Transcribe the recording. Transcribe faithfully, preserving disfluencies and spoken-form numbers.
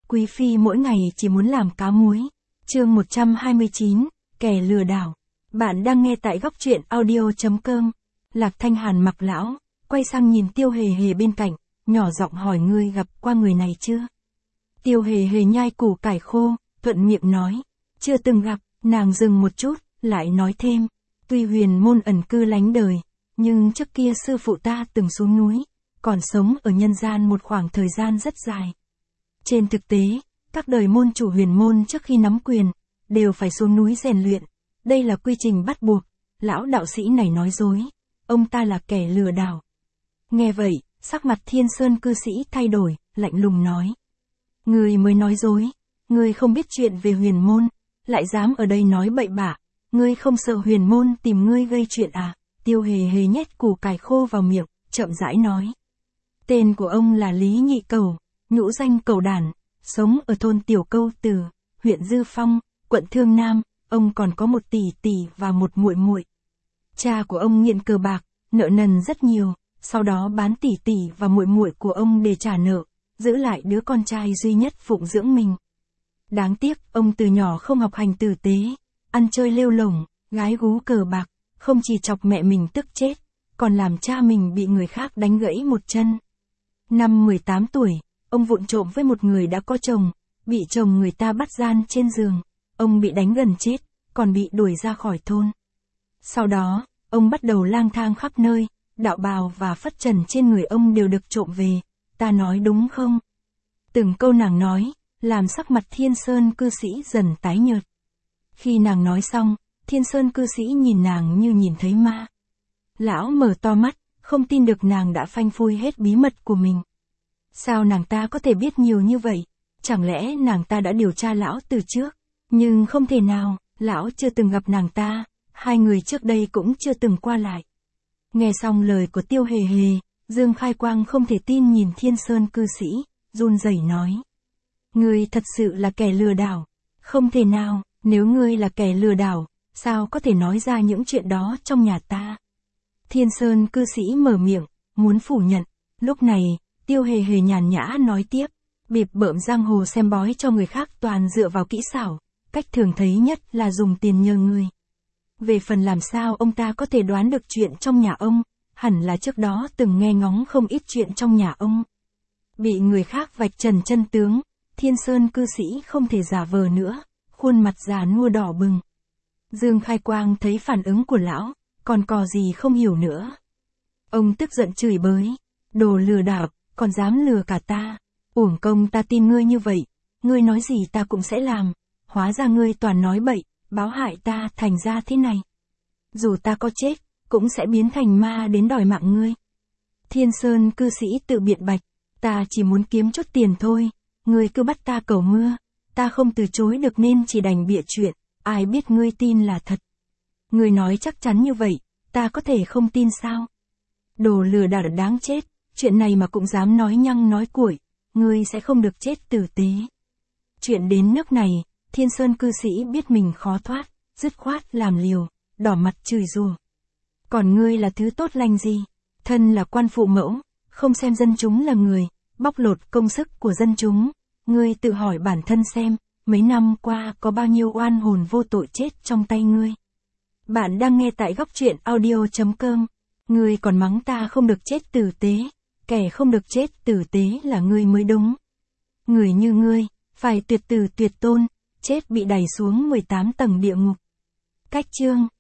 quý phi mỗi ngày chỉ muốn làm cá muối. Chương một trăm hai mươi chín, kẻ lừa đảo. Bạn đang nghe tại góc truyện audio.com. Lạc Thanh Hàn mặc lão, quay sang nhìn Tiêu Hề Hề bên cạnh, nhỏ giọng hỏi ngươi gặp qua người này chưa? Tiêu Hề Hề nhai củ cải khô, thuận miệng nói, chưa từng gặp. Nàng dừng một chút, lại nói thêm, tuy huyền môn ẩn cư lánh đời, nhưng trước kia sư phụ ta từng xuống núi, còn sống ở nhân gian một khoảng thời gian rất dài. Trên thực tế, các đời môn chủ huyền môn trước khi nắm quyền, đều phải xuống núi rèn luyện, đây là quy trình bắt buộc. Lão đạo sĩ này nói dối, ông ta là kẻ lừa đảo. Nghe vậy, sắc mặt Thiên Sơn cư sĩ thay đổi, lạnh lùng nói. Ngươi mới nói dối, ngươi không biết chuyện về huyền môn, lại dám ở đây nói bậy bạ, ngươi không sợ huyền môn tìm ngươi gây chuyện à? Tiêu Hề Hề nhét củ cải khô vào miệng, chậm rãi nói. Tên của ông là Lý Nhị Cầu, nhũ danh Cầu Đản, sống ở thôn Tiểu Câu Từ, huyện Dư Phong, quận Thương Nam, ông còn có một tỷ tỷ và một muội muội. Cha của ông nghiện cờ bạc, nợ nần rất nhiều, sau đó bán tỷ tỷ và muội muội của ông để trả nợ, giữ lại đứa con trai duy nhất phụng dưỡng mình. Đáng tiếc, ông từ nhỏ không học hành tử tế, ăn chơi lêu lổng, gái gú cờ bạc, không chỉ chọc mẹ mình tức chết, còn làm cha mình bị người khác đánh gãy một chân. Năm mười tám tuổi, ông vụng trộm với một người đã có chồng, bị chồng người ta bắt gian trên giường, ông bị đánh gần chết, còn bị đuổi ra khỏi thôn. Sau đó, ông bắt đầu lang thang khắp nơi, đạo bào và phất trần trên người ông đều được trộm về, ta nói đúng không? Từng câu nàng nói, làm sắc mặt Thiên Sơn cư sĩ dần tái nhợt. Khi nàng nói xong, Thiên Sơn cư sĩ nhìn nàng như nhìn thấy ma. Lão mở to mắt, không tin được nàng đã phanh phui hết bí mật của mình. Sao nàng ta có thể biết nhiều như vậy? Chẳng lẽ nàng ta đã điều tra lão từ trước? Nhưng không thể nào, lão chưa từng gặp nàng ta, hai người trước đây cũng chưa từng qua lại. Nghe xong lời của Tiêu Hề Hề, Dương Khai Quang không thể tin nhìn Thiên Sơn cư sĩ, run rẩy nói. Ngươi thật sự là kẻ lừa đảo. Không thể nào, nếu ngươi là kẻ lừa đảo, sao có thể nói ra những chuyện đó trong nhà ta? Thiên Sơn cư sĩ mở miệng, muốn phủ nhận. Lúc này, Tiêu Hề Hề nhàn nhã nói tiếp, bịp bợm giang hồ xem bói cho người khác toàn dựa vào kỹ xảo, cách thường thấy nhất là dùng tiền nhờ người. Về phần làm sao ông ta có thể đoán được chuyện trong nhà ông, hẳn là trước đó từng nghe ngóng không ít chuyện trong nhà ông. Bị người khác vạch trần chân tướng, Thiên Sơn cư sĩ không thể giả vờ nữa, khuôn mặt già nua đỏ bừng. Dương Khai Quang thấy phản ứng của lão, còn có gì không hiểu nữa. Ông tức giận chửi bới, đồ lừa đảo, còn dám lừa cả ta, uổng công ta tin ngươi như vậy, ngươi nói gì ta cũng sẽ làm, hóa ra ngươi toàn nói bậy, báo hại ta thành ra thế này. Dù ta có chết, cũng sẽ biến thành ma đến đòi mạng ngươi. Thiên Sơn cư sĩ tự biện bạch, ta chỉ muốn kiếm chút tiền thôi, ngươi cứ bắt ta cầu mưa, ta không từ chối được nên chỉ đành bịa chuyện, ai biết ngươi tin là thật. Ngươi nói chắc chắn như vậy, ta có thể không tin sao? Đồ lừa đảo đáng chết, chuyện này mà cũng dám nói nhăng nói cuội, ngươi sẽ không được chết tử tế. Chuyện đến nước này, Thiên Sơn cư sĩ biết mình khó thoát, dứt khoát làm liều, đỏ mặt chửi rủa. Còn ngươi là thứ tốt lành gì? Thân là quan phụ mẫu, không xem dân chúng là người, bóc lột công sức của dân chúng. Ngươi tự hỏi bản thân xem, mấy năm qua có bao nhiêu oan hồn vô tội chết trong tay ngươi. Bạn đang nghe tại góc truyện audio.com. Ngươi còn mắng ta không được chết tử tế, kẻ không được chết tử tế là ngươi mới đúng. Người như ngươi, phải tuyệt tử tuyệt tôn, chết bị đày xuống mười tám tầng địa ngục. Cách chương